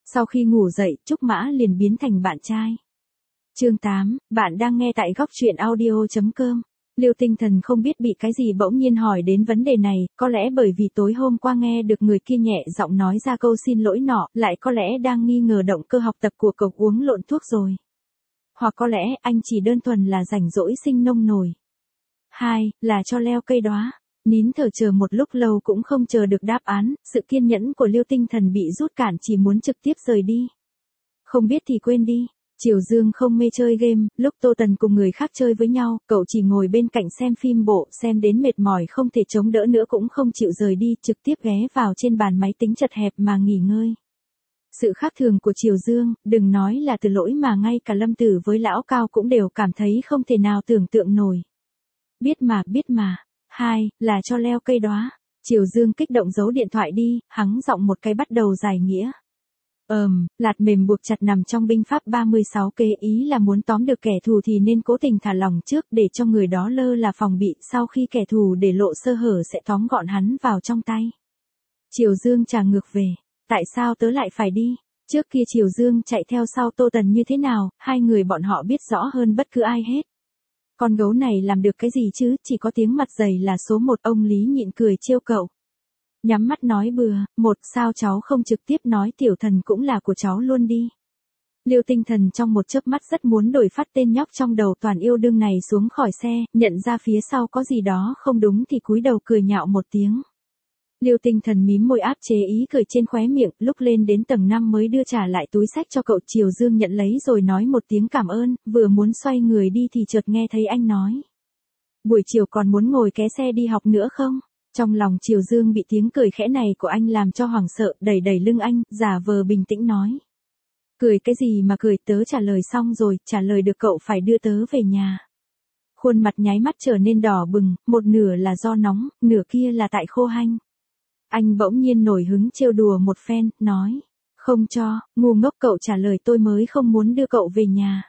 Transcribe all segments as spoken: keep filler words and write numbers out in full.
Sau khi ngủ dậy, Trúc Mã liền biến thành bạn trai. Chương tám, bạn đang nghe tại góc truyện audio chấm com. Liêu Tinh Thần không biết bị cái gì bỗng nhiên hỏi đến vấn đề này, có lẽ bởi vì tối hôm qua nghe được người kia nhẹ giọng nói ra câu xin lỗi nọ, lại có lẽ đang nghi ngờ động cơ học tập của cậu uống lộn thuốc rồi. Hoặc có lẽ anh chỉ đơn thuần là rảnh rỗi sinh nông nổi. Hai, là cho leo cây đóa. Nín thở chờ một lúc lâu cũng không chờ được đáp án, sự kiên nhẫn của Liêu Tinh Thần bị rút cạn, chỉ muốn trực tiếp rời đi. Không biết thì quên đi. Triều Dương không mê chơi game, lúc Tô Tần cùng người khác chơi với nhau, cậu chỉ ngồi bên cạnh xem phim bộ, xem đến mệt mỏi không thể chống đỡ nữa cũng không chịu rời đi, trực tiếp ghé vào trên bàn máy tính chật hẹp mà nghỉ ngơi. Sự khác thường của Triều Dương, đừng nói là từ lỗi mà ngay cả Lâm Tử với Lão Cao cũng đều cảm thấy không thể nào tưởng tượng nổi. Biết mà, biết mà. Hai, là cho leo cây đóa. Triều Dương kích động giấu điện thoại đi, hắng giọng một cái bắt đầu giải nghĩa. Ờm, lạt mềm buộc chặt nằm trong binh pháp ba mươi sáu kế, ý là muốn tóm được kẻ thù thì nên cố tình thả lỏng trước để cho người đó lơ là phòng bị, sau khi kẻ thù để lộ sơ hở sẽ tóm gọn hắn vào trong tay. Triều Dương trả ngược về, tại sao tớ lại phải đi? Trước kia Triều Dương chạy theo sau Tô Tần như thế nào, hai người bọn họ biết rõ hơn bất cứ ai hết. Con gấu này làm được cái gì chứ, chỉ có tiếng mặt dày là số một, ông Lý nhịn cười trêu cậu. Nhắm mắt nói bừa, một sao cháu không trực tiếp nói Tiểu Thần cũng là của cháu luôn đi. Liêu Tinh Thần trong một chớp mắt rất muốn đổi phát tên nhóc trong đầu toàn yêu đương này xuống khỏi xe, nhận ra phía sau có gì đó không đúng thì cúi đầu cười nhạo một tiếng. Liêu Tinh Thần mím môi áp chế ý cười trên khóe miệng, lúc lên đến tầng năm mới đưa trả lại túi xách cho cậu. Triều Dương nhận lấy rồi nói một tiếng cảm ơn, vừa muốn xoay người đi thì chợt nghe thấy anh nói. Buổi chiều còn muốn ngồi ké xe đi học nữa không? Trong lòng Triều Dương bị tiếng cười khẽ này của anh làm cho hoảng sợ, đẩy đẩy lưng anh, giả vờ bình tĩnh nói. Cười cái gì mà cười, tớ trả lời xong rồi, trả lời được cậu phải đưa tớ về nhà. Khuôn mặt nháy mắt trở nên đỏ bừng, một nửa là do nóng, nửa kia là tại khô hanh. Anh bỗng nhiên nổi hứng trêu đùa một phen, nói. Không cho, ngu ngốc, cậu trả lời tôi mới không muốn đưa cậu về nhà.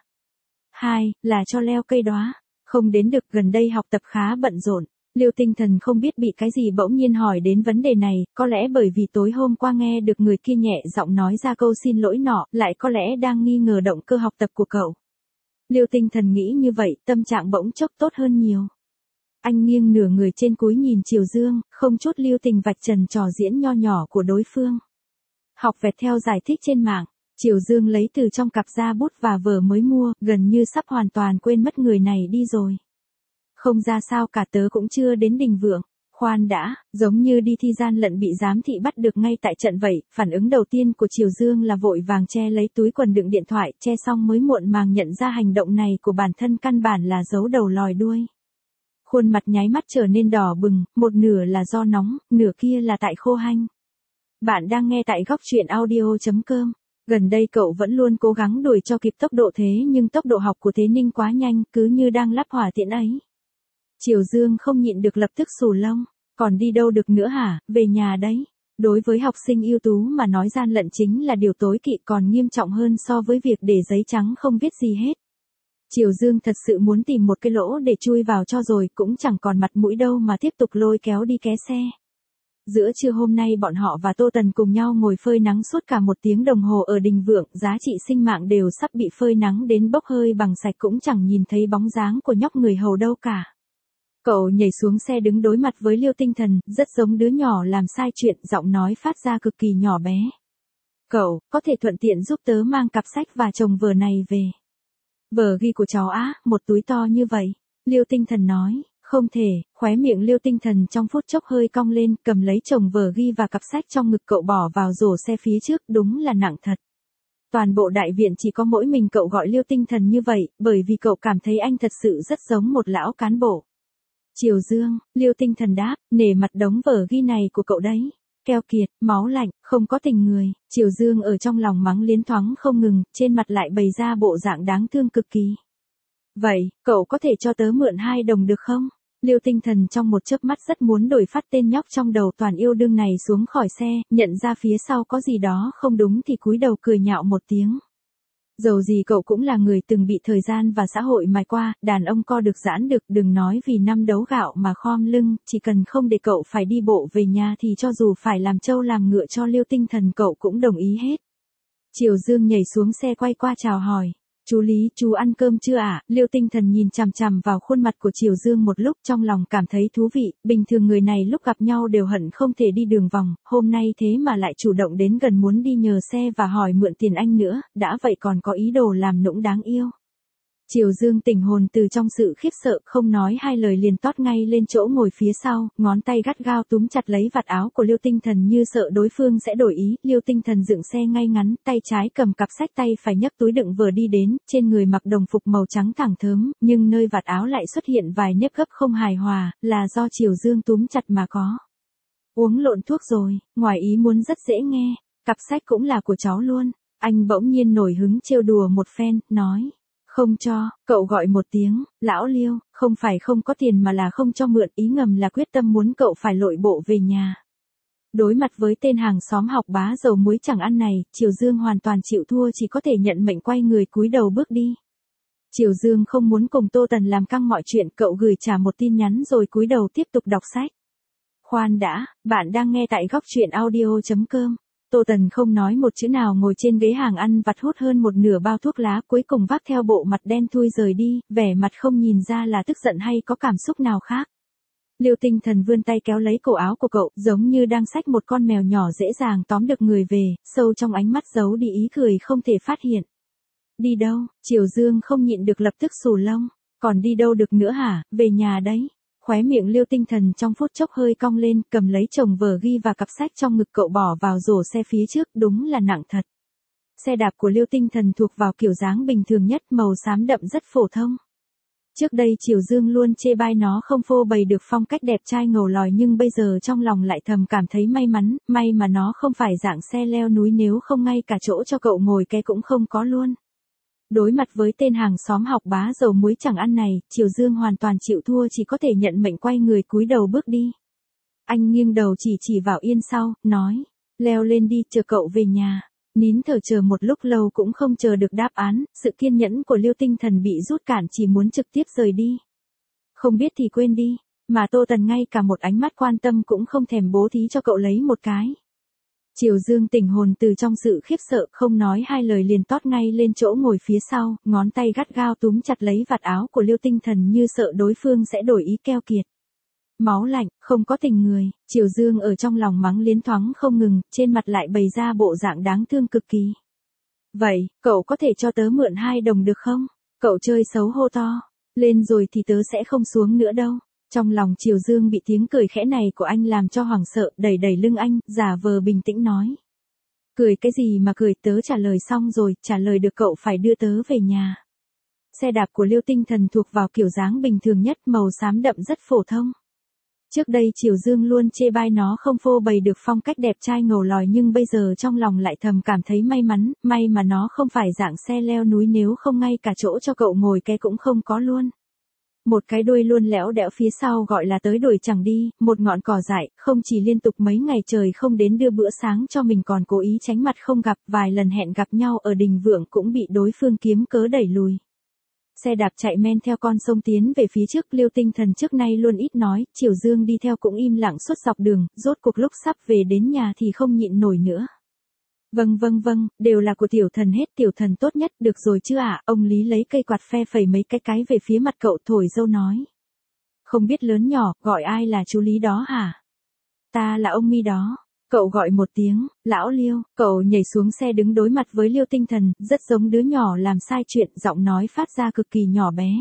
Hai, là cho leo cây đóa. Không đến được, gần đây học tập khá bận rộn. Liêu Tinh Thần không biết bị cái gì bỗng nhiên hỏi đến vấn đề này, có lẽ bởi vì tối hôm qua nghe được người kia nhẹ giọng nói ra câu xin lỗi nọ, lại có lẽ đang nghi ngờ động cơ học tập của cậu. Liêu Tinh Thần nghĩ như vậy, tâm trạng bỗng chốc tốt hơn nhiều. Anh nghiêng nửa người trên cúi nhìn Triều Dương, không chút lưu tình vạch trần trò diễn nho nhỏ của đối phương. Học vẹt theo giải thích trên mạng, Triều Dương lấy từ trong cặp ra bút và vở mới mua, gần như sắp hoàn toàn quên mất người này đi rồi. Không ra sao cả, tớ cũng chưa đến đỉnh vượng. Khoan đã, giống như đi thi gian lận bị giám thị bắt được ngay tại trận vậy. Phản ứng đầu tiên của Triều Dương là vội vàng che lấy túi quần đựng điện thoại, che xong mới muộn màng nhận ra hành động này của bản thân căn bản là giấu đầu lòi đuôi. Khuôn mặt nháy mắt trở nên đỏ bừng, một nửa là do nóng, nửa kia là tại khô hanh. Bạn đang nghe tại góc truyện audio chấm com. Gần đây cậu vẫn luôn cố gắng đuổi cho kịp tốc độ, thế nhưng tốc độ học của Thế Ninh quá nhanh, cứ như đang lắp hỏa tiễn ấy. Triều Dương không nhịn được lập tức xù lông. Còn đi đâu được nữa hả, về nhà đấy. Đối với học sinh ưu tú mà nói gian lận chính là điều tối kỵ, còn nghiêm trọng hơn so với việc để giấy trắng không viết gì hết. Triều Dương thật sự muốn tìm một cái lỗ để chui vào cho rồi, cũng chẳng còn mặt mũi đâu mà tiếp tục lôi kéo đi ké xe. Giữa trưa hôm nay bọn họ và Tô Tần cùng nhau ngồi phơi nắng suốt cả một tiếng đồng hồ ở Đình Vượng, giá trị sinh mạng đều sắp bị phơi nắng đến bốc hơi bằng sạch, cũng chẳng nhìn thấy bóng dáng của nhóc người hầu đâu cả. Cậu nhảy xuống xe đứng đối mặt với Liêu Tinh Thần, rất giống đứa nhỏ làm sai chuyện, giọng nói phát ra cực kỳ nhỏ bé. Cậu, có thể thuận tiện giúp tớ mang cặp sách và chồng vở này về. Vở ghi của cháu á, một túi to như vậy. Liêu Tinh Thần nói, không thể, khóe miệng Liêu Tinh Thần trong phút chốc hơi cong lên, cầm lấy chồng vở ghi và cặp sách trong ngực cậu bỏ vào rổ xe phía trước, đúng là nặng thật. Toàn bộ đại viện chỉ có mỗi mình cậu gọi Liêu Tinh Thần như vậy, bởi vì cậu cảm thấy anh thật sự rất giống một lão cán bộ. Triều Dương, Liêu Tinh Thần đáp, nể mặt đống vở ghi này của cậu đấy. Keo kiệt, máu lạnh, không có tình người. Triều Dương ở trong lòng mắng liến thoáng không ngừng, trên mặt lại bày ra bộ dạng đáng thương cực kỳ. Vậy, cậu có thể cho tớ mượn hai đồng được không? Liêu Tinh Thần trong một chớp mắt rất muốn đổi phát tên nhóc trong đầu toàn yêu đương này xuống khỏi xe, nhận ra phía sau có gì đó không đúng thì cúi đầu cười nhạo một tiếng. Dầu gì cậu cũng là người từng bị thời gian và xã hội mài qua, đàn ông co được giãn được, đừng nói vì năm đấu gạo mà khom lưng, chỉ cần không để cậu phải đi bộ về nhà thì cho dù phải làm trâu làm ngựa cho Liêu Tinh Thần cậu cũng đồng ý hết. Triều Dương nhảy xuống xe quay qua chào hỏi. Chú Lý, chú ăn cơm chưa ạ? À? Liêu Tinh Thần nhìn chằm chằm vào khuôn mặt của Triều Dương một lúc, trong lòng cảm thấy thú vị, bình thường người này lúc gặp nhau đều hận không thể đi đường vòng, hôm nay thế mà lại chủ động đến gần muốn đi nhờ xe và hỏi mượn tiền anh nữa, đã vậy còn có ý đồ làm nũng đáng yêu. Triều Dương tỉnh hồn từ trong sự khiếp sợ, không nói hai lời liền tót ngay lên chỗ ngồi phía sau, ngón tay gắt gao túm chặt lấy vạt áo của Liêu Tinh Thần như sợ đối phương sẽ đổi ý. Liêu Tinh Thần dựng xe ngay ngắn, tay trái cầm cặp sách, tay phải nhấc túi đựng vừa đi đến, trên người mặc đồng phục màu trắng thẳng thớm, nhưng nơi vạt áo lại xuất hiện vài nếp gấp không hài hòa, là do Triều Dương túm chặt mà có. Uống lộn thuốc rồi, ngoài ý muốn rất dễ nghe, cặp sách cũng là của cháu luôn. Anh bỗng nhiên nổi hứng trêu đùa một phen, nói. Không cho, cậu gọi một tiếng, lão Liêu, không phải không có tiền mà là không cho mượn, ý ngầm là quyết tâm muốn cậu phải lội bộ về nhà. Đối mặt với tên hàng xóm học bá dầu muối chẳng ăn này, Triều Dương hoàn toàn chịu thua, chỉ có thể nhận mệnh quay người cúi đầu bước đi. Triều Dương không muốn cùng Tô Tần làm căng mọi chuyện, cậu gửi trả một tin nhắn rồi cúi đầu tiếp tục đọc sách. Khoan đã, bạn đang nghe tại góc truyện audio chấm com. Tô Tần không nói một chữ nào, ngồi trên ghế hàng ăn vặt hút hơn một nửa bao thuốc lá, cuối cùng vác theo bộ mặt đen thui rời đi, vẻ mặt không nhìn ra là tức giận hay có cảm xúc nào khác. Liêu Tinh Thần vươn tay kéo lấy cổ áo của cậu, giống như đang xách một con mèo nhỏ dễ dàng tóm được người về, sâu trong ánh mắt giấu đi ý cười không thể phát hiện. Đi đâu? Triều Dương không nhịn được lập tức xù lông. Còn đi đâu được nữa hả? Về nhà đấy. Khóe miệng Liêu Tinh Thần trong phút chốc hơi cong lên, cầm lấy chồng vở ghi và cặp sách trong ngực cậu bỏ vào rổ xe phía trước, đúng là nặng thật. Xe đạp của Liêu Tinh Thần thuộc vào kiểu dáng bình thường nhất, màu xám đậm rất phổ thông. Trước đây Triều Dương luôn chê bai nó không phô bày được phong cách đẹp trai ngầu lòi, nhưng bây giờ trong lòng lại thầm cảm thấy may mắn, may mà nó không phải dạng xe leo núi, nếu không ngay cả chỗ cho cậu ngồi ke cũng không có luôn. Đối mặt với tên hàng xóm học bá dầu muối chẳng ăn này, Triều Dương hoàn toàn chịu thua, chỉ có thể nhận mệnh quay người cúi đầu bước đi. Anh nghiêng đầu chỉ chỉ vào yên sau, nói, leo lên đi, chờ cậu về nhà. Nín thở chờ một lúc lâu cũng không chờ được đáp án, sự kiên nhẫn của Liêu Tinh Thần bị rút cạn, chỉ muốn trực tiếp rời đi. Không biết thì quên đi, mà Tô Tần ngay cả một ánh mắt quan tâm cũng không thèm bố thí cho cậu lấy một cái. Triều Dương tỉnh hồn từ trong sự khiếp sợ, không nói hai lời liền tót ngay lên chỗ ngồi phía sau, ngón tay gắt gao túm chặt lấy vạt áo của Liêu Tinh Thần như sợ đối phương sẽ đổi ý keo kiệt. Máu lạnh, không có tình người, Triều Dương ở trong lòng mắng liến thoáng không ngừng, trên mặt lại bày ra bộ dạng đáng thương cực kỳ. Vậy, cậu có thể cho tớ mượn hai đồng được không? Cậu chơi xấu hô to, lên rồi thì tớ sẽ không xuống nữa đâu. Trong lòng Triều Dương bị tiếng cười khẽ này của anh làm cho hoảng sợ, đẩy đẩy lưng anh, giả vờ bình tĩnh nói. Cười cái gì mà cười, tớ trả lời xong rồi, trả lời được cậu phải đưa tớ về nhà. Xe đạp của Liêu Tinh Thần thuộc vào kiểu dáng bình thường nhất, màu xám đậm rất phổ thông. Trước đây Triều Dương luôn chê bai nó không phô bày được phong cách đẹp trai ngầu lòi, nhưng bây giờ trong lòng lại thầm cảm thấy may mắn, may mà nó không phải dạng xe leo núi, nếu không ngay cả chỗ cho cậu ngồi ke cũng không có luôn. Một cái đuôi luôn lẽo đẽo phía sau gọi là tới đuổi chẳng đi, một ngọn cỏ dại, không chỉ liên tục mấy ngày trời không đến đưa bữa sáng cho mình còn cố ý tránh mặt không gặp, vài lần hẹn gặp nhau ở Đình Vượng cũng bị đối phương kiếm cớ đẩy lùi. Xe đạp chạy men theo con sông tiến về phía trước, Liêu Tinh Thần trước nay luôn ít nói, Triều Dương đi theo cũng im lặng suốt dọc đường, rốt cuộc lúc sắp về đến nhà thì không nhịn nổi nữa. Vâng vâng vâng, đều là của tiểu thần hết, tiểu thần tốt nhất, được rồi chứ ạ, à? Ông Lý lấy cây quạt phe phẩy mấy cái cái về phía mặt cậu, thổi dâu nói. Không biết lớn nhỏ, gọi ai là chú Lý đó hả? Ta là ông Mi đó. Cậu gọi một tiếng, lão Liêu, cậu nhảy xuống xe đứng đối mặt với Liêu Tinh Thần, rất giống đứa nhỏ làm sai chuyện, giọng nói phát ra cực kỳ nhỏ bé.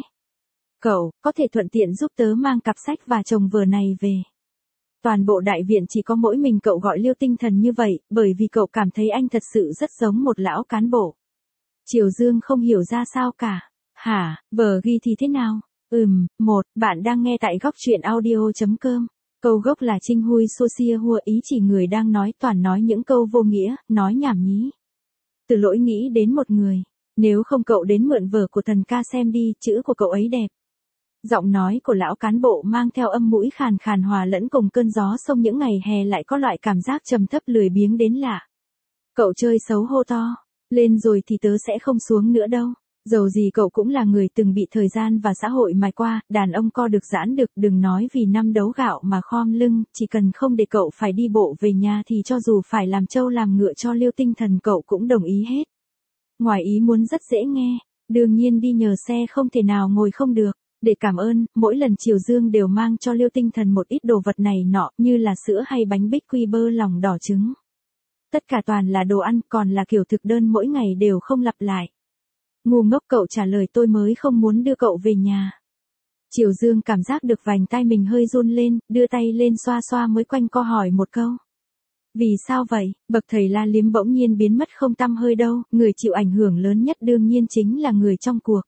Cậu, có thể thuận tiện giúp tớ mang cặp sách và chồng vở này về. Toàn bộ đại viện chỉ có mỗi mình cậu gọi Liêu Tinh Thần như vậy, bởi vì cậu cảm thấy anh thật sự rất giống một lão cán bộ. Triều Dương không hiểu ra sao cả. Hả, vở ghi thì thế nào? Ừm, một, bạn đang nghe tại góc truyện audio chấm com. Câu gốc là Trinh Hui Xô Xia Hua, ý chỉ người đang nói toàn nói những câu vô nghĩa, nói nhảm nhí. Từ lỗi nghĩ đến một người, nếu không cậu đến mượn vở của thần ca xem đi, chữ của cậu ấy đẹp. Giọng nói của lão cán bộ mang theo âm mũi khàn khàn hòa lẫn cùng cơn gió sông những ngày hè, lại có loại cảm giác trầm thấp lười biếng đến lạ. Cậu chơi xấu hô to, lên rồi thì tớ sẽ không xuống nữa đâu. Dầu gì cậu cũng là người từng bị thời gian và xã hội mài qua, đàn ông co được giãn được, đừng nói vì năm đấu gạo mà khom lưng, chỉ cần không để cậu phải đi bộ về nhà thì cho dù phải làm trâu làm ngựa cho Liêu Tinh Thần cậu cũng đồng ý hết. Ngoài ý muốn rất dễ nghe, đương nhiên đi nhờ xe không thể nào ngồi không được. Để cảm ơn, mỗi lần Triều Dương đều mang cho Liêu Tinh Thần một ít đồ vật này nọ như là sữa hay bánh bích quy bơ lòng đỏ trứng. Tất cả toàn là đồ ăn, còn là kiểu thực đơn mỗi ngày đều không lặp lại. Ngu ngốc cậu trả lời tôi mới không muốn đưa cậu về nhà. Triều Dương cảm giác được vành tai mình hơi run lên, đưa tay lên xoa xoa mới quanh co hỏi một câu. Vì sao vậy? Bậc thầy La Liếm bỗng nhiên biến mất không tăm hơi đâu, người chịu ảnh hưởng lớn nhất đương nhiên chính là người trong cuộc.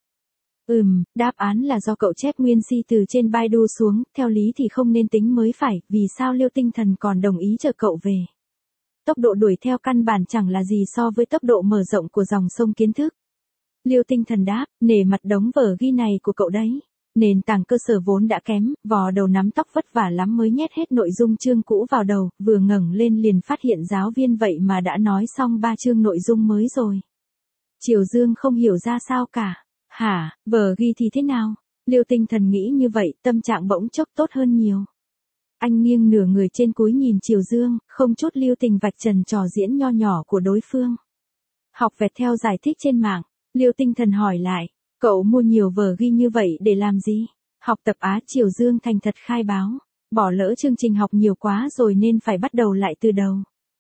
Ừm, đáp án là do cậu chép nguyên si từ trên Baidu xuống, theo lý thì không nên tính mới phải, vì sao Liêu Tinh Thần còn đồng ý chờ cậu về. Tốc độ đuổi theo căn bản chẳng là gì so với tốc độ mở rộng của dòng sông kiến thức. Liêu Tinh Thần đáp, nể mặt đống vở ghi này của cậu đấy. Nền tảng cơ sở vốn đã kém, vò đầu nắm tóc vất vả lắm mới nhét hết nội dung chương cũ vào đầu, vừa ngẩng lên liền phát hiện giáo viên vậy mà đã nói xong ba chương nội dung mới rồi. Triều Dương không hiểu ra sao cả. Hả, vở ghi thì thế nào? Liêu Tinh Thần nghĩ như vậy, tâm trạng bỗng chốc tốt hơn nhiều. Anh nghiêng nửa người trên cúi nhìn Triều Dương, không chút lưu tình vạch trần trò diễn nho nhỏ của đối phương. Học vẹt theo giải thích trên mạng, Liêu Tinh Thần hỏi lại, cậu mua nhiều vở ghi như vậy để làm gì? Học tập Á. Triều Dương thành thật khai báo, bỏ lỡ chương trình học nhiều quá rồi nên phải bắt đầu lại từ đầu.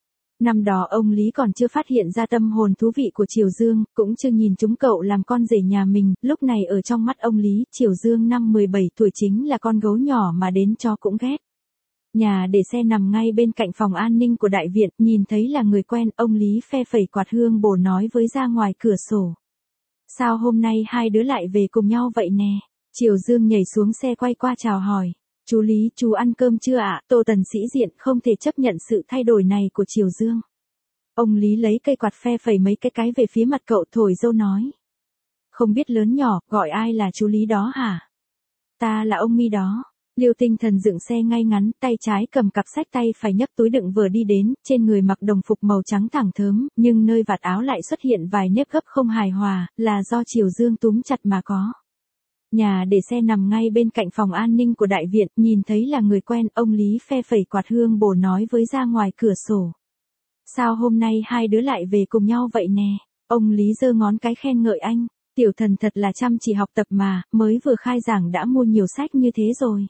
Năm đó ông Lý còn chưa phát hiện ra tâm hồn thú vị của Triều Dương, cũng chưa nhìn chúng cậu làm con rể nhà mình, lúc này ở trong mắt ông Lý, Triều Dương năm mười bảy tuổi chính là con gấu nhỏ mà đến chó cũng ghét. Nhà để xe nằm ngay bên cạnh phòng an ninh của đại viện, nhìn thấy là người quen, ông Lý phe phẩy quạt hương bổ nói với ra ngoài cửa sổ. Sao hôm nay hai đứa lại về cùng nhau vậy nè? Triều Dương nhảy xuống xe quay qua chào hỏi. Chú Lý, chú ăn cơm chưa ạ? Tô Tần sĩ diện không thể chấp nhận sự thay đổi này của Triều Dương. Ông Lý lấy cây quạt phe phẩy mấy cái cái về phía mặt cậu thổi dâu nói. Không biết lớn nhỏ, gọi ai là chú Lý đó hả? Ta là ông Mi đó. Liêu Tinh Thần dựng xe ngay ngắn, tay trái cầm cặp sách tay phải nhấc túi đựng vừa đi đến, trên người mặc đồng phục màu trắng thẳng thớm, nhưng nơi vạt áo lại xuất hiện vài nếp gấp không hài hòa, là do Triều Dương túm chặt mà có. Nhà để xe nằm ngay bên cạnh phòng an ninh của đại viện, nhìn thấy là người quen, ông Lý phe phẩy quạt hương bổ nói với ra ngoài cửa sổ. Sao hôm nay hai đứa lại về cùng nhau vậy nè? Ông Lý giơ ngón cái khen ngợi anh, tiểu thần thật là chăm chỉ học tập mà, mới vừa khai giảng đã mua nhiều sách như thế rồi.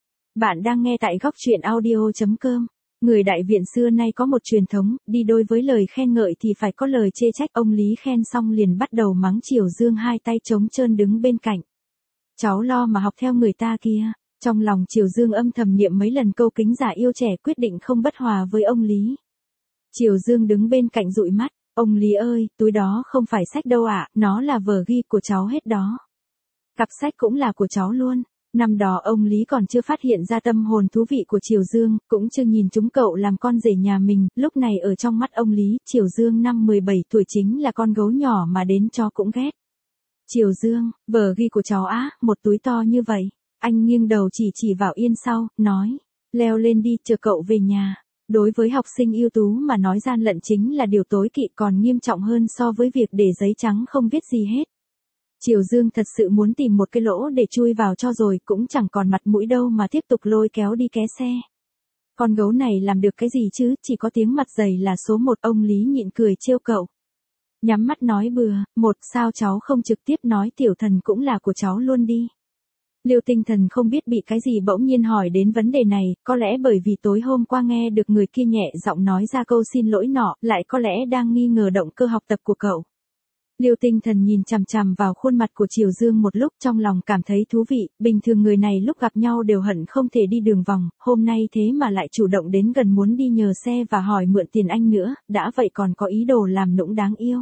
Bạn đang nghe tại góc truyện audio chấm com. Người đại viện xưa nay có một truyền thống, đi đôi với lời khen ngợi thì phải có lời chê trách. Ông Lý khen xong liền bắt đầu mắng Triều Dương hai tay trống trơn đứng bên cạnh. Cháu lo mà học theo người ta kia. Trong lòng Triều Dương âm thầm niệm mấy lần câu kính giả yêu trẻ, quyết định không bất hòa với ông Lý. Triều Dương đứng bên cạnh dụi mắt. Ông Lý ơi, túi đó không phải sách đâu ạ, à, nó là vở ghi của cháu hết đó. Cặp sách cũng là của cháu luôn. Năm đó ông Lý còn chưa phát hiện ra tâm hồn thú vị của Triều Dương, cũng chưa nhìn chúng cậu làm con rể nhà mình, lúc này ở trong mắt ông Lý, Triều Dương năm mười bảy tuổi chính là con gấu nhỏ mà đến chó cũng ghét. Triều Dương, vở ghi của cháu á, một túi to như vậy. Anh nghiêng đầu chỉ chỉ vào yên sau, nói, leo lên đi, chờ cậu về nhà. Đối với học sinh ưu tú mà nói gian lận chính là điều tối kỵ, còn nghiêm trọng hơn so với việc để giấy trắng không viết gì hết. Triều Dương thật sự muốn tìm một cái lỗ để chui vào cho rồi, cũng chẳng còn mặt mũi đâu mà tiếp tục lôi kéo đi ké xe. Con gấu này làm được cái gì chứ, chỉ có tiếng mặt dày là số một. Ông Lý nhịn cười trêu cậu. Nhắm mắt nói bừa, một sao cháu không trực tiếp nói tiểu thần cũng là của cháu luôn đi. Liêu Tinh Thần không biết bị cái gì bỗng nhiên hỏi đến vấn đề này, có lẽ bởi vì tối hôm qua nghe được người kia nhẹ giọng nói ra câu xin lỗi nọ, lại có lẽ đang nghi ngờ động cơ học tập của cậu. Liêu Tinh Thần nhìn chằm chằm vào khuôn mặt của Triều Dương một lúc, trong lòng cảm thấy thú vị, bình thường người này lúc gặp nhau đều hận không thể đi đường vòng, hôm nay thế mà lại chủ động đến gần muốn đi nhờ xe và hỏi mượn tiền anh nữa, đã vậy còn có ý đồ làm nũng đáng yêu.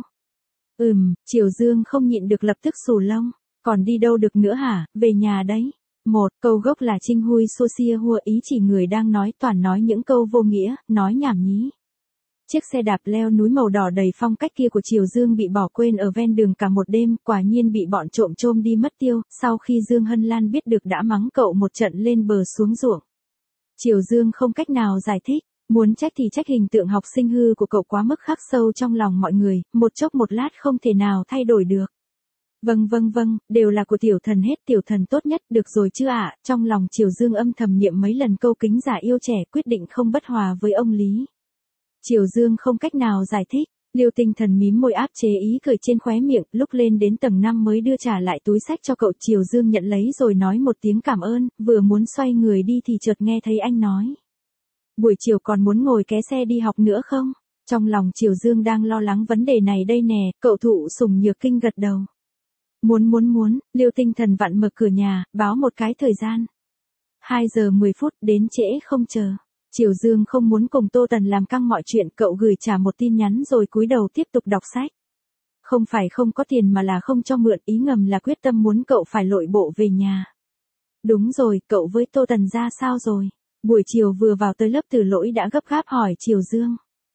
Ừm, Triều Dương không nhịn được lập tức xù lông, còn đi đâu được nữa hả, về nhà đấy. Một, câu gốc là Trinh Hui Xô Xia Hua, ý chỉ người đang nói toàn nói những câu vô nghĩa, nói nhảm nhí. Chiếc xe đạp leo núi màu đỏ đầy phong cách kia của Triều Dương bị bỏ quên ở ven đường cả một đêm, quả nhiên bị bọn trộm trôm đi mất tiêu, sau khi Dương Hân Lan biết được đã mắng cậu một trận lên bờ xuống ruộng. Triều Dương không cách nào giải thích, muốn trách thì trách hình tượng học sinh hư của cậu quá mức khắc sâu trong lòng mọi người, một chốc một lát không thể nào thay đổi được. Vâng vâng vâng, đều là của tiểu thần hết, tiểu thần tốt nhất, được rồi chứ ạ, trong lòng Triều Dương âm thầm niệm mấy lần câu kính giả yêu trẻ, quyết định không bất hòa với ông Lý. Triều Dương không cách nào giải thích, Liêu Tinh Thần mím môi áp chế ý cười trên khóe miệng, lúc lên đến tầng năm mới đưa trả lại túi sách cho cậu. Triều Dương nhận lấy rồi nói một tiếng cảm ơn, vừa muốn xoay người đi thì chợt nghe thấy anh nói. Buổi chiều còn muốn ngồi ké xe đi học nữa không? Trong lòng Triều Dương đang lo lắng vấn đề này đây nè, cậu Thụ Sùng Nhược Kinh gật đầu. Muốn muốn muốn, Liêu Tinh Thần vặn mở cửa nhà, báo một cái thời gian. hai giờ mười phút, đến trễ không chờ. Triều Dương không muốn cùng Tô Tần làm căng mọi chuyện, cậu gửi trả một tin nhắn rồi cúi đầu tiếp tục đọc sách. Không phải không có tiền mà là không cho mượn, ý ngầm là quyết tâm muốn cậu phải lội bộ về nhà. Đúng rồi, cậu với Tô Tần ra sao rồi? Buổi chiều vừa vào tới lớp Từ Lỗi đã gấp gáp hỏi Triều Dương.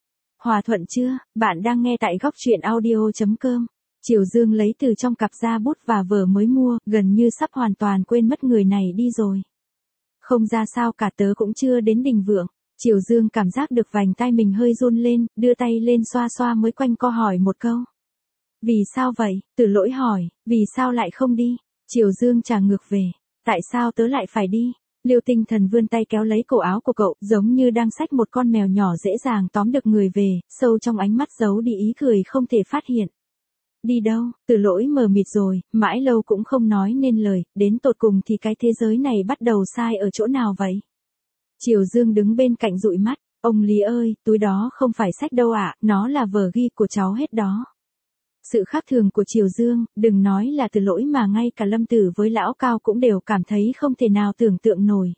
Hòa thuận chưa, bạn đang nghe tại góc truyện audio.com. Triều Dương lấy từ trong cặp ra bút và vở mới mua, gần như sắp hoàn toàn quên mất người này đi rồi. Không ra sao cả, tớ cũng chưa đến đỉnh vượng. Triều Dương cảm giác được vành tai mình hơi run lên, đưa tay lên xoa xoa mới quanh co hỏi một câu. Vì sao vậy? Từ Lỗi hỏi, vì sao lại không đi? Triều Dương trả ngược về, tại sao tớ lại phải đi? Liêu Tinh Thần vươn tay kéo lấy cổ áo của cậu, giống như đang xách một con mèo nhỏ dễ dàng tóm được người về, sâu trong ánh mắt giấu đi ý cười không thể phát hiện. Đi đâu? Từ Lỗi mờ mịt rồi, mãi lâu cũng không nói nên lời, đến tột cùng thì cái thế giới này bắt đầu sai ở chỗ nào vậy? Triều Dương đứng bên cạnh dụi mắt, ông Lý ơi, túi đó không phải sách đâu ạ, nó là vở ghi của cháu hết đó. Sự khác thường của Triều Dương, đừng nói là Từ Lỗi mà ngay cả Lâm Tử với Lão Cao cũng đều cảm thấy không thể nào tưởng tượng nổi.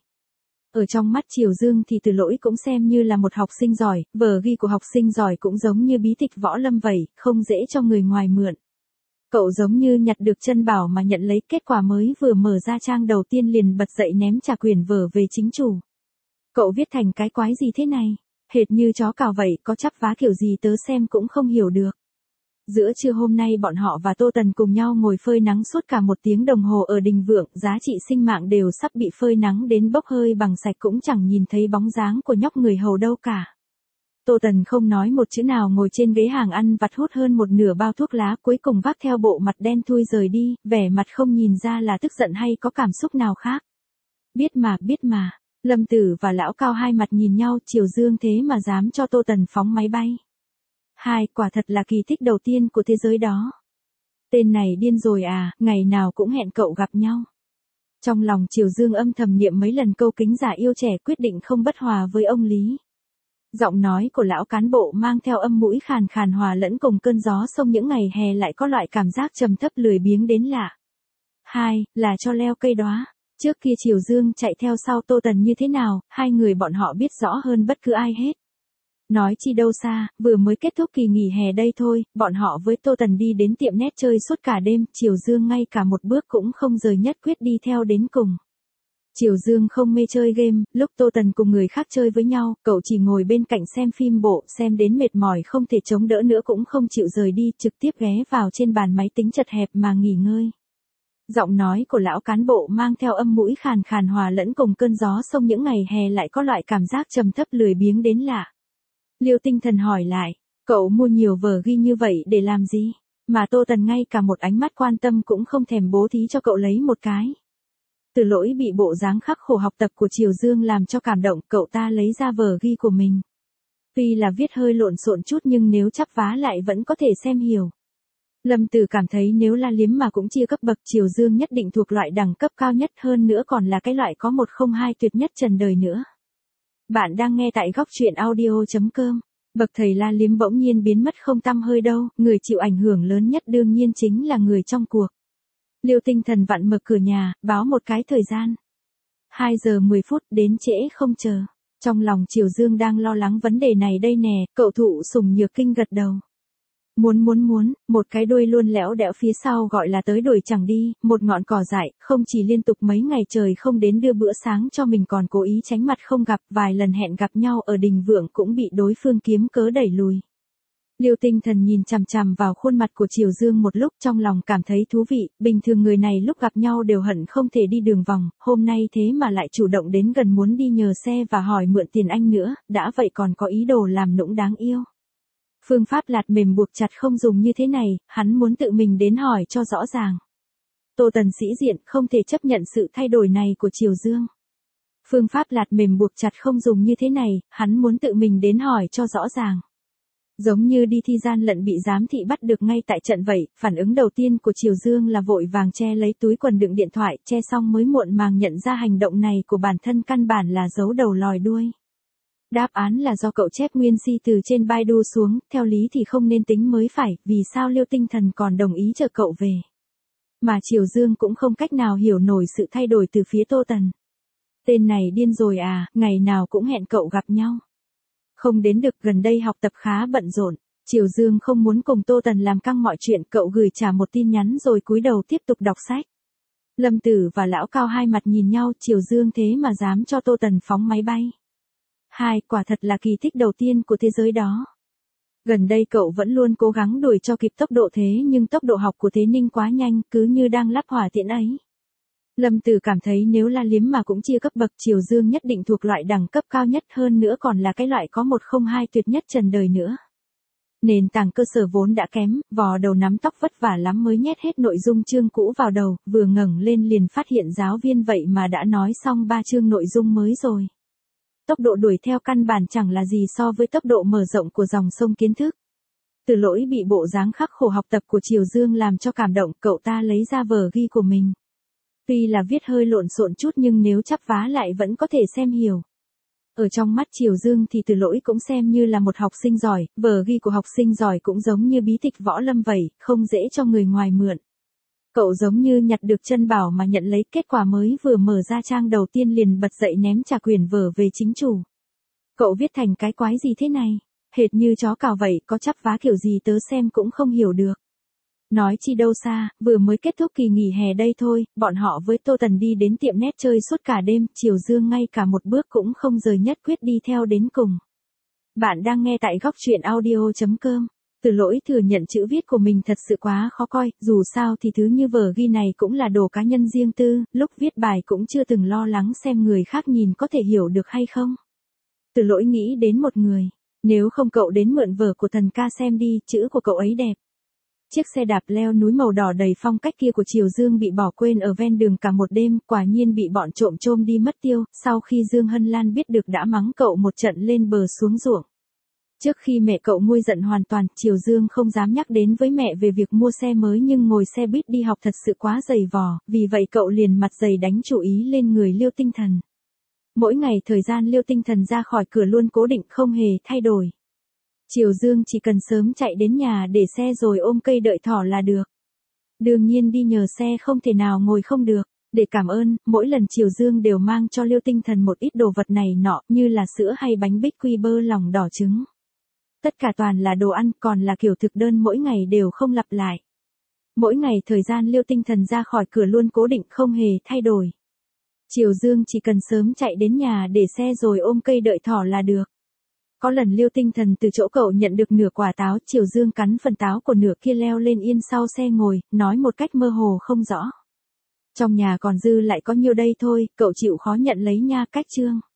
Ở trong mắt Triều Dương thì Từ Lỗi cũng xem như là một học sinh giỏi, vở ghi của học sinh giỏi cũng giống như bí tịch võ lâm vậy, không dễ cho người ngoài mượn. Cậu giống như nhặt được chân bảo mà nhận lấy, kết quả mới vừa mở ra trang đầu tiên liền bật dậy ném trả quyển vở về chính chủ. Cậu viết thành cái quái gì thế này? Hệt như chó cào vậy, có chắp vá kiểu gì tớ xem cũng không hiểu được. Giữa trưa hôm nay bọn họ và Tô Tần cùng nhau ngồi phơi nắng suốt cả một tiếng đồng hồ ở đình Vượng, giá trị sinh mạng đều sắp bị phơi nắng đến bốc hơi bằng sạch, cũng chẳng nhìn thấy bóng dáng của nhóc người hầu đâu cả. Tô Tần không nói một chữ nào, ngồi trên ghế hàng ăn vặt hút hơn một nửa bao thuốc lá, cuối cùng vác theo bộ mặt đen thui rời đi, vẻ mặt không nhìn ra là tức giận hay có cảm xúc nào khác. Biết mà, biết mà, Lâm Tử và Lão Cao hai mặt nhìn nhau, Triều Dương thế mà dám cho Tô Tần phóng máy bay. Hai, quả thật là kỳ tích đầu tiên của thế giới đó. Tên này điên rồi à, ngày nào cũng hẹn cậu gặp nhau. Trong lòng Triều Dương âm thầm niệm mấy lần câu kính giả yêu trẻ, quyết định không bất hòa với ông Lý. Giọng nói của lão cán bộ mang theo âm mũi khàn khàn hòa lẫn cùng cơn gió sông những ngày hè, lại có loại cảm giác trầm thấp lười biếng đến lạ. Hai, là cho leo cây đóa. Trước kia Triều Dương chạy theo sau Tô Tần như thế nào, hai người bọn họ biết rõ hơn bất cứ ai hết. Nói chi đâu xa, vừa mới kết thúc kỳ nghỉ hè đây thôi, bọn họ với Tô Tần đi đến tiệm nét chơi suốt cả đêm, Triều Dương ngay cả một bước cũng không rời, nhất quyết đi theo đến cùng. Triều Dương không mê chơi game, lúc Tô Tần cùng người khác chơi với nhau, cậu chỉ ngồi bên cạnh xem phim bộ, xem đến mệt mỏi không thể chống đỡ nữa cũng không chịu rời đi, trực tiếp ghé vào trên bàn máy tính chật hẹp mà nghỉ ngơi. Giọng nói của lão cán bộ mang theo âm mũi khàn khàn hòa lẫn cùng cơn gió sông những ngày hè, lại có loại cảm giác trầm thấp lười biếng đến lạ. Liêu Tinh Thần hỏi lại, cậu mua nhiều vở ghi như vậy để làm gì? Mà Tô Tần ngay cả một ánh mắt quan tâm cũng không thèm bố thí cho cậu lấy một cái. Từ Lỗi bị bộ dáng khắc khổ học tập của Triều Dương làm cho cảm động, cậu ta lấy ra vở ghi của mình. Tuy là viết hơi lộn xộn chút nhưng nếu chắp vá lại vẫn có thể xem hiểu. Lâm Tử cảm thấy nếu la liếm mà cũng chia cấp bậc, Triều Dương nhất định thuộc loại đẳng cấp cao nhất, hơn nữa còn là cái loại có một không hai tuyệt nhất trần đời nữa. Bạn đang nghe tại góc truyện audio.com. Bậc thầy la liếm bỗng nhiên biến mất không tăm hơi đâu, người chịu ảnh hưởng lớn nhất đương nhiên chính là người trong cuộc. Liêu Tinh Thần vặn mở cửa nhà, báo một cái thời gian. hai giờ mười phút, đến trễ không chờ. Trong lòng Triều Dương đang lo lắng vấn đề này đây nè, cậu Thụ Sùng Nhược Kinh gật đầu. Muốn muốn muốn, một cái đuôi luôn lẽo đẽo phía sau gọi là tới đuổi chẳng đi, một ngọn cỏ dại, không chỉ liên tục mấy ngày trời không đến đưa bữa sáng cho mình còn cố ý tránh mặt không gặp, vài lần hẹn gặp nhau ở đình Vượng cũng bị đối phương kiếm cớ đẩy lùi. Liêu Tinh Thần nhìn chằm chằm vào khuôn mặt của Triều Dương một lúc, trong lòng cảm thấy thú vị, bình thường người này lúc gặp nhau đều hận không thể đi đường vòng, hôm nay thế mà lại chủ động đến gần muốn đi nhờ xe và hỏi mượn tiền anh nữa, đã vậy còn có ý đồ làm nũng đáng yêu. Phương pháp lạt mềm buộc chặt không dùng như thế này, hắn muốn tự mình đến hỏi cho rõ ràng. Tô Tần sĩ diện không thể chấp nhận sự thay đổi này của Triều Dương. Phương pháp lạt mềm buộc chặt không dùng như thế này, hắn muốn tự mình đến hỏi cho rõ ràng. Giống như đi thi gian lận bị giám thị bắt được ngay tại trận vậy, phản ứng đầu tiên của Triều Dương là vội vàng che lấy túi quần đựng điện thoại, che xong mới muộn màng nhận ra hành động này của bản thân căn bản là giấu đầu lòi đuôi. Đáp án là do cậu chép nguyên si từ trên Baidu xuống, theo lý thì không nên tính mới phải, vì sao Liêu Tinh Thần còn đồng ý chờ cậu về. Mà Triều Dương cũng không cách nào hiểu nổi sự thay đổi từ phía Tô Tần. Tên này điên rồi à, ngày nào cũng hẹn cậu gặp nhau. Không đến được, gần đây học tập khá bận rộn. Triều Dương không muốn cùng Tô Tần làm căng mọi chuyện, cậu gửi trả một tin nhắn rồi cúi đầu tiếp tục đọc sách. Lâm Tử và Lão Cao hai mặt nhìn nhau, Triều Dương thế mà dám cho Tô Tần phóng máy bay. Hai, quả thật là kỳ tích đầu tiên của thế giới đó. Gần đây cậu vẫn luôn cố gắng đuổi cho kịp tốc độ thế nhưng tốc độ học của Thế Ninh quá nhanh, cứ như đang lắp hỏa tiễn ấy. Lâm Tử cảm thấy nếu la liếm mà cũng chia cấp bậc, Triều Dương nhất định thuộc loại đẳng cấp cao nhất, hơn nữa còn là cái loại có một không hai tuyệt nhất trần đời nữa. Nền tảng cơ sở vốn đã kém, vò đầu nắm tóc vất vả lắm mới nhét hết nội dung chương cũ vào đầu, vừa ngẩng lên liền phát hiện giáo viên vậy mà đã nói xong ba chương nội dung mới rồi. Tốc độ đuổi theo căn bản chẳng là gì so với tốc độ mở rộng của dòng sông kiến thức. Từ Lỗi bị bộ dáng khắc khổ học tập của Triều Dương làm cho cảm động, cậu ta lấy ra vở ghi của mình. Tuy là viết hơi lộn xộn chút nhưng nếu chắp vá lại vẫn có thể xem hiểu. Ở trong mắt Triều Dương thì Từ Lỗi cũng xem như là một học sinh giỏi, vở ghi của học sinh giỏi cũng giống như bí tịch võ lâm vậy, không dễ cho người ngoài mượn. Cậu giống như nhặt được chân bảo mà nhận lấy, kết quả mới vừa mở ra trang đầu tiên liền bật dậy ném trả quyển vở về chính chủ. Cậu viết thành cái quái gì thế này? Hệt như chó cào vậy, có chắp vá kiểu gì tớ xem cũng không hiểu được. Nói chi đâu xa, vừa mới kết thúc kỳ nghỉ hè đây thôi, bọn họ với Tô Tần đi đến tiệm nét chơi suốt cả đêm, Triều Dương ngay cả một bước cũng không rời, nhất quyết đi theo đến cùng. Bạn đang nghe tại góc truyện audio chấm com. Từ Lỗi thừa nhận chữ viết của mình thật sự quá khó coi, dù sao thì thứ như vở ghi này cũng là đồ cá nhân riêng tư, lúc viết bài cũng chưa từng lo lắng xem người khác nhìn có thể hiểu được hay không. Từ Lỗi nghĩ đến một người, nếu không cậu đến mượn vở của Thần ca xem đi, chữ của cậu ấy đẹp. Chiếc xe đạp leo núi màu đỏ đầy phong cách kia của Triều Dương bị bỏ quên ở ven đường cả một đêm, quả nhiên bị bọn trộm trôm đi mất tiêu, sau khi Dương Hân Lan biết được đã mắng cậu một trận lên bờ xuống ruộng. Trước khi mẹ cậu nguôi giận hoàn toàn, Triều Dương không dám nhắc đến với mẹ về việc mua xe mới nhưng ngồi xe buýt đi học thật sự quá dày vò, vì vậy cậu liền mặt dày đánh chủ ý lên người Liêu Tinh Thần. Mỗi ngày thời gian Liêu Tinh Thần ra khỏi cửa luôn cố định không hề thay đổi. Triều Dương chỉ cần sớm chạy đến nhà để xe rồi ôm cây đợi thỏ là được. Đương nhiên đi nhờ xe không thể nào ngồi không được. Để cảm ơn, mỗi lần Triều Dương đều mang cho Liêu Tinh Thần một ít đồ vật này nọ, như là sữa hay bánh bích quy bơ lòng đỏ trứng. Tất cả toàn là đồ ăn, còn là kiểu thực đơn mỗi ngày đều không lặp lại. Mỗi ngày thời gian Liêu Tinh Thần ra khỏi cửa luôn cố định không hề thay đổi. Triều Dương chỉ cần sớm chạy đến nhà để xe rồi ôm cây đợi thỏ là được. Có lần Liêu Tinh Thần từ chỗ cậu nhận được nửa quả táo, Triều Dương cắn phần táo của nửa kia leo lên yên sau xe ngồi, nói một cách mơ hồ không rõ. Trong nhà còn dư lại có nhiêu đây thôi, cậu chịu khó nhận lấy nha, cách chương.